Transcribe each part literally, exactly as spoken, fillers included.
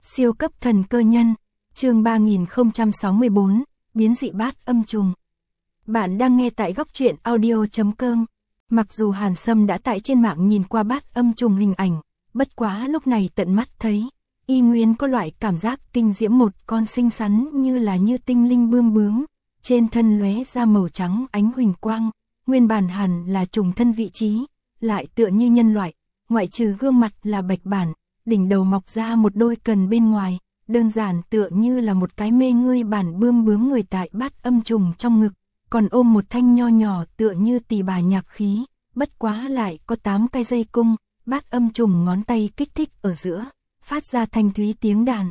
Siêu cấp thần cơ nhân, chương ba nghìn không trăm sáu mươi bốn, biến dị bát âm trùng. Bạn đang nghe tại góc truyện audio chấm com. Mặc dù Hàn Sâm đã tại trên mạng nhìn qua bát âm trùng hình ảnh, bất quá lúc này tận mắt thấy, y nguyên có loại cảm giác kinh diễm, một con xinh xắn như là như tinh linh bươm bướm, trên thân lóe ra màu trắng ánh huỳnh quang, nguyên bản hẳn là trùng thân vị trí, lại tựa như nhân loại, ngoại trừ gương mặt là bạch bản, đỉnh đầu mọc ra một đôi cần bên ngoài, đơn giản tựa như là một cái mê ngươi bản bươm bướm người tại bát âm trùng trong ngực, còn ôm một thanh nho nhỏ tựa như tỳ bà nhạc khí, bất quá lại có tám cái dây cung, bát âm trùng ngón tay kích thích ở giữa, phát ra thanh thúy tiếng đàn.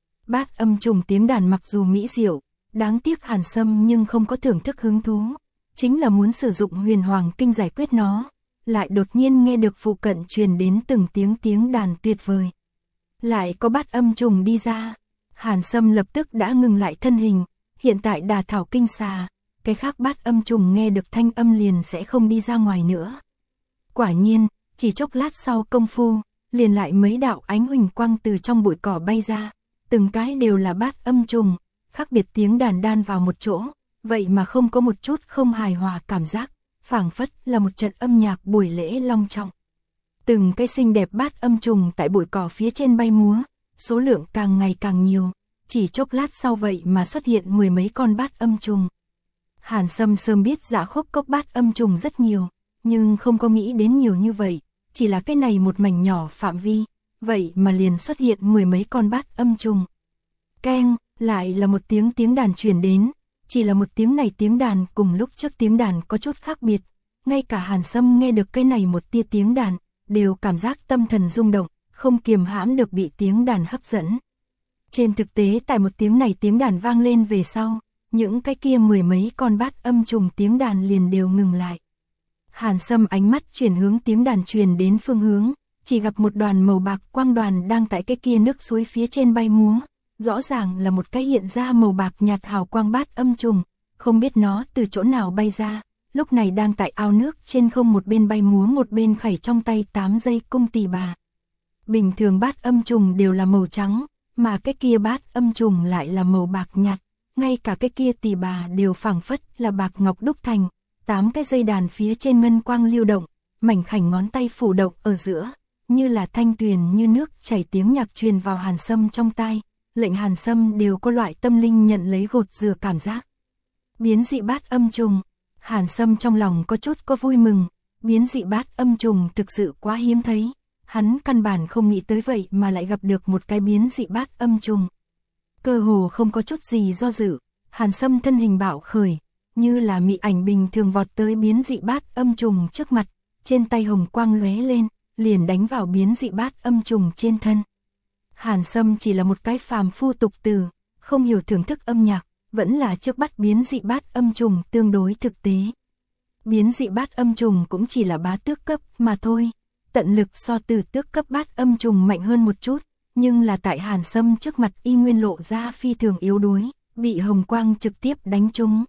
Bát âm trùng tiếng đàn mặc dù mỹ diệu, đáng tiếc Hàn Sâm nhưng không có thưởng thức hứng thú, chính là muốn sử dụng huyền hoàng kinh giải quyết nó, lại đột nhiên nghe được phụ cận truyền đến từng tiếng tiếng đàn tuyệt vời. Lại có bát âm trùng đi ra, Hàn Sâm lập tức đã ngừng lại thân hình, hiện tại đà thảo kinh xà, cái khác bát âm trùng nghe được thanh âm liền sẽ không đi ra ngoài nữa. Quả nhiên, chỉ chốc lát sau công phu, liền lại mấy đạo ánh huỳnh quang từ trong bụi cỏ bay ra, từng cái đều là bát âm trùng, khác biệt tiếng đàn đan vào một chỗ, vậy mà không có một chút không hài hòa cảm giác, phảng phất là một trận âm nhạc buổi lễ long trọng. Từng cái xinh đẹp bát âm trùng tại bụi cỏ phía trên bay múa, số lượng càng ngày càng nhiều, chỉ chốc lát sau vậy mà xuất hiện mười mấy con bát âm trùng. Hàn Sâm sớm biết Dạ Khốc Cốc bát âm trùng rất nhiều, nhưng không có nghĩ đến nhiều như vậy, chỉ là cái này một mảnh nhỏ phạm vi, vậy mà liền xuất hiện mười mấy con bát âm trùng. Keng, lại là một tiếng tiếng đàn truyền đến, chỉ là một tiếng này tiếng đàn cùng lúc trước tiếng đàn có chút khác biệt, ngay cả Hàn Sâm nghe được cái này một tia tiếng đàn, đều cảm giác tâm thần rung động, không kiềm hãm được bị tiếng đàn hấp dẫn. Trên thực tế tại một tiếng này tiếng đàn vang lên về sau, những cái kia mười mấy con bát âm trùng tiếng đàn liền đều ngừng lại. Hàn Sâm ánh mắt chuyển hướng tiếng đàn truyền đến phương hướng, chỉ gặp một đoàn màu bạc quang đoàn đang tại cái kia nước suối phía trên bay múa, rõ ràng là một cái hiện ra màu bạc nhạt hào quang bát âm trùng, không biết nó từ chỗ nào bay ra, lúc này đang tại ao nước trên không một bên bay múa một bên khẩy trong tay tám dây cung tỳ bà. Bình thường bát âm trùng đều là màu trắng, mà cái kia bát âm trùng lại là màu bạc nhạt, ngay cả cái kia tỳ bà đều phảng phất là bạc ngọc đúc thành, tám cái dây đàn phía trên ngân quang lưu động, mảnh khảnh ngón tay phủ động ở giữa, như là thanh tuyền như nước chảy, tiếng nhạc truyền vào Hàn Sâm trong tai, lệnh Hàn Sâm đều có loại tâm linh nhận lấy gột rửa cảm giác. Biến dị bát âm trùng, Hàn Sâm trong lòng có chút có vui mừng, biến dị bát âm trùng thực sự quá hiếm thấy, hắn căn bản không nghĩ tới vậy mà lại gặp được một cái biến dị bát âm trùng. Cơ hồ không có chút gì do dự, Hàn Sâm thân hình bạo khởi, như là mị ảnh bình thường vọt tới biến dị bát âm trùng trước mặt, trên tay hồng quang lóe lên, liền đánh vào biến dị bát âm trùng trên thân. Hàn Sâm chỉ là một cái phàm phu tục từ, không hiểu thưởng thức âm nhạc, vẫn là trước bắt biến dị bát âm trùng tương đối thực tế. Biến dị bát âm trùng cũng chỉ là bá tước cấp mà thôi, tận lực so từ tước cấp bát âm trùng mạnh hơn một chút, nhưng là tại Hàn Sâm trước mặt y nguyên lộ ra phi thường yếu đuối, bị hồng quang trực tiếp đánh trúng.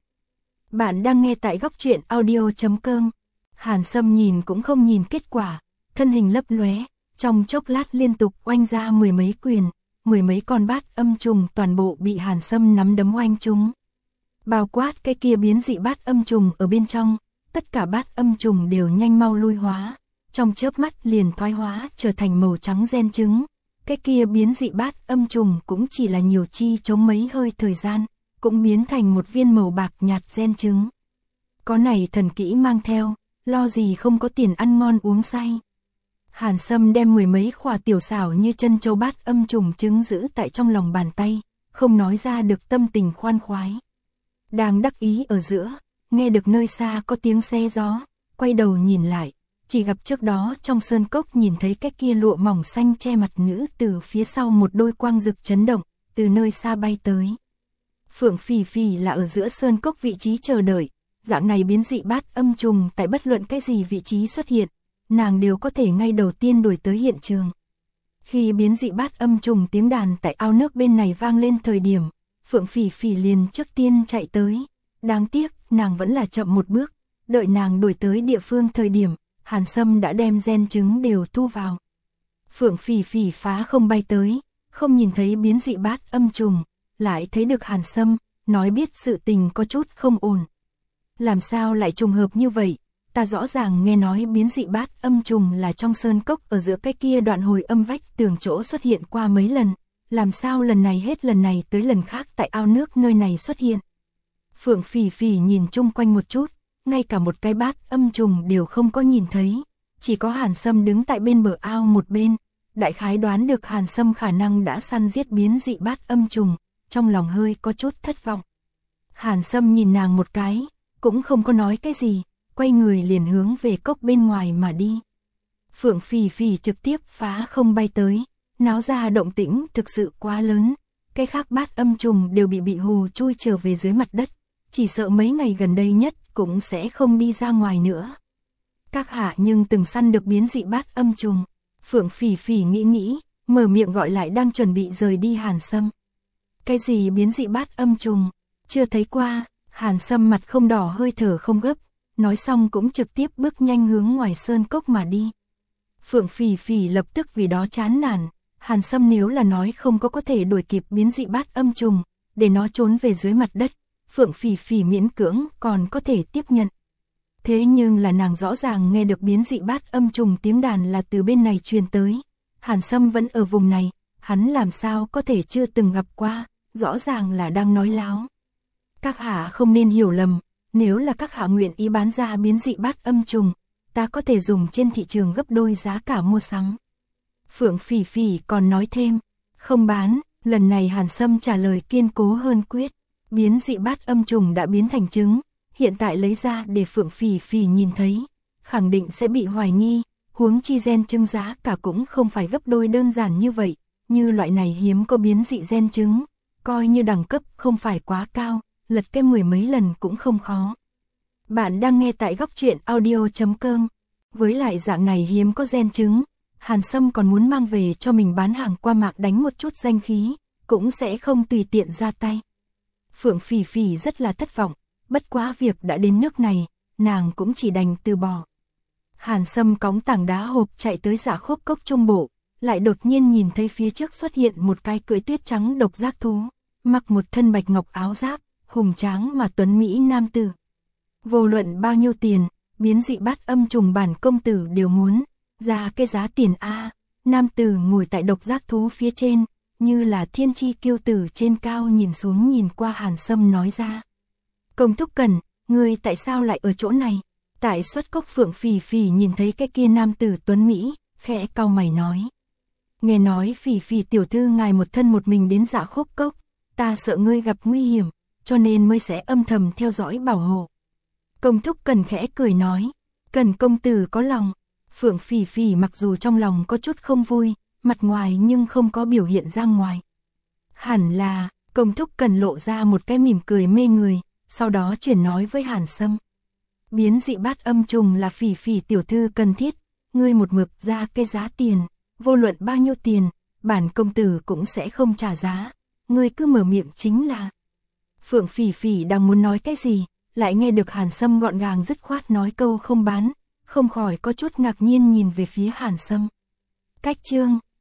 Bạn đang nghe tại góc truyện audio chấm com. Hàn Sâm nhìn cũng không nhìn kết quả, thân hình lấp lóe, trong chốc lát liên tục oanh ra mười mấy quyền, mười mấy con bát âm trùng toàn bộ bị Hàn Sâm nắm đấm oanh trúng. Bao quát cái kia biến dị bát âm trùng ở bên trong, tất cả bát âm trùng đều nhanh mau lui hóa, trong chớp mắt liền thoái hóa trở thành màu trắng gen trứng. Cái kia biến dị bát âm trùng cũng chỉ là nhiều chi chống mấy hơi thời gian, cũng biến thành một viên màu bạc nhạt gen trứng. Có này thần kỹ mang theo, lo gì không có tiền ăn ngon uống say. Hàn Sâm đem mười mấy khỏa tiểu xảo như chân châu bát âm trùng trứng giữ tại trong lòng bàn tay, không nói ra được tâm tình khoan khoái. Đang đắc ý ở giữa, nghe được nơi xa có tiếng xe gió, quay đầu nhìn lại, chỉ gặp trước đó trong sơn cốc nhìn thấy cái kia lụa mỏng xanh che mặt nữ từ phía sau một đôi quang rực chấn động, từ nơi xa bay tới. Phượng Phỉ Phỉ là ở giữa sơn cốc vị trí chờ đợi, dạng này biến dị bát âm trùng tại bất luận cái gì vị trí xuất hiện, nàng đều có thể ngay đầu tiên đuổi tới hiện trường. Khi biến dị bát âm trùng tiếng đàn tại ao nước bên này vang lên thời điểm, Phượng Phỉ Phỉ liền trước tiên chạy tới, đáng tiếc nàng vẫn là chậm một bước, đợi nàng đuổi tới địa phương thời điểm, Hàn Sâm đã đem gen trứng đều thu vào. Phượng Phỉ Phỉ phá không bay tới, không nhìn thấy biến dị bát âm trùng, lại thấy được Hàn Sâm, nói biết sự tình có chút không ổn. Làm sao lại trùng hợp như vậy? Ta rõ ràng nghe nói biến dị bát âm trùng là trong sơn cốc ở giữa cái kia đoạn hồi âm vách tường chỗ xuất hiện qua mấy lần, làm sao lần này hết lần này tới lần khác tại ao nước nơi này xuất hiện. Phượng Phỉ Phỉ nhìn chung quanh một chút, ngay cả một cái bát âm trùng đều không có nhìn thấy, chỉ có Hàn Sâm đứng tại bên bờ ao một bên, đại khái đoán được Hàn Sâm khả năng đã săn giết biến dị bát âm trùng, trong lòng hơi có chút thất vọng. Hàn Sâm nhìn nàng một cái, cũng không có nói cái gì, quay người liền hướng về cốc bên ngoài mà đi. Phượng Phỉ Phỉ trực tiếp phá không bay tới, náo ra động tĩnh thực sự quá lớn, cái khác bát âm trùng đều bị bị hù chui trở về dưới mặt đất, chỉ sợ mấy ngày gần đây nhất cũng sẽ không đi ra ngoài nữa. Các hạ nhưng từng săn được biến dị bát âm trùng. Phượng Phỉ Phỉ nghĩ nghĩ, mở miệng gọi lại đang chuẩn bị rời đi Hàn Sâm. Cái gì biến dị bát âm trùng? Chưa thấy qua. Hàn Sâm mặt không đỏ hơi thở không gấp, nói xong cũng trực tiếp bước nhanh hướng ngoài sơn cốc mà đi. Phượng Phỉ Phỉ lập tức vì đó chán nản, Hàn Sâm nếu là nói không có có thể đuổi kịp biến dị bát âm trùng, để nó trốn về dưới mặt đất, Phượng Phỉ Phỉ miễn cưỡng còn có thể tiếp nhận. Thế nhưng là nàng rõ ràng nghe được biến dị bát âm trùng tiếng đàn là từ bên này truyền tới. Hàn Sâm vẫn ở vùng này, hắn làm sao có thể chưa từng gặp qua, rõ ràng là đang nói láo. Các hạ không nên hiểu lầm, nếu là các hạ nguyện ý bán ra biến dị bát âm trùng, ta có thể dùng trên thị trường gấp đôi giá cả mua sắm. Phượng Phỉ Phỉ còn nói thêm, không bán, lần này Hàn Sâm trả lời kiên cố hơn quyết, biến dị bát âm trùng đã biến thành trứng, hiện tại lấy ra để Phượng Phỉ Phỉ nhìn thấy, khẳng định sẽ bị hoài nghi, huống chi gen trứng giá cả cũng không phải gấp đôi đơn giản như vậy, như loại này hiếm có biến dị gen trứng, coi như đẳng cấp không phải quá cao, lật cái mười mấy lần cũng không khó. Bạn đang nghe tại góc truyện audio chấm com. Với lại dạng này hiếm có gen trứng, Hàn Sâm còn muốn mang về cho mình bán hàng qua mạng đánh một chút danh khí, cũng sẽ không tùy tiện ra tay. Phượng Phỉ Phỉ rất là thất vọng, bất quá việc đã đến nước này, nàng cũng chỉ đành từ bỏ. Hàn Sâm cõng tảng đá hộp chạy tới Dạ Khúc cốc trung bộ, lại đột nhiên nhìn thấy phía trước xuất hiện một cái cưỡi tuyết trắng độc giác thú, mặc một thân bạch ngọc áo giáp, hùng tráng mà tuấn mỹ nam tử. Vô luận bao nhiêu tiền, biến dị bát âm trùng bản công tử đều muốn, ra cái giá tiền a. Nam tử ngồi tại độc giác thú phía trên, như là thiên chi kiêu tử trên cao nhìn xuống nhìn qua Hàn Sâm nói ra. Công thúc Cần, ngươi tại sao lại ở chỗ này? Tại xuất cốc Phượng Phỉ Phỉ nhìn thấy cái kia nam tử tuấn Mỹ, khẽ cau mày nói. Nghe nói Phỉ Phỉ tiểu thư ngài một thân một mình đến Dạ Khúc cốc, ta sợ ngươi gặp nguy hiểm, cho nên mới sẽ âm thầm theo dõi bảo hộ. Công thúc Cần khẽ cười nói, Cần công tử có lòng. Phượng Phỉ Phỉ mặc dù trong lòng có chút không vui, mặt ngoài nhưng không có biểu hiện ra ngoài. Hẳn là, công thúc Cần lộ ra một cái mỉm cười mê người, sau đó chuyển nói với Hàn Sâm. Biến dị bát âm trùng là Phỉ Phỉ tiểu thư cần thiết, ngươi một mực ra cái giá tiền, vô luận bao nhiêu tiền, bản công tử cũng sẽ không trả giá, ngươi cứ mở miệng chính là. Phượng Phỉ Phỉ đang muốn nói cái gì, lại nghe được Hàn Sâm gọn gàng dứt khoát nói câu không bán, không khỏi có chút ngạc nhiên nhìn về phía Hàn Sâm. Cách chương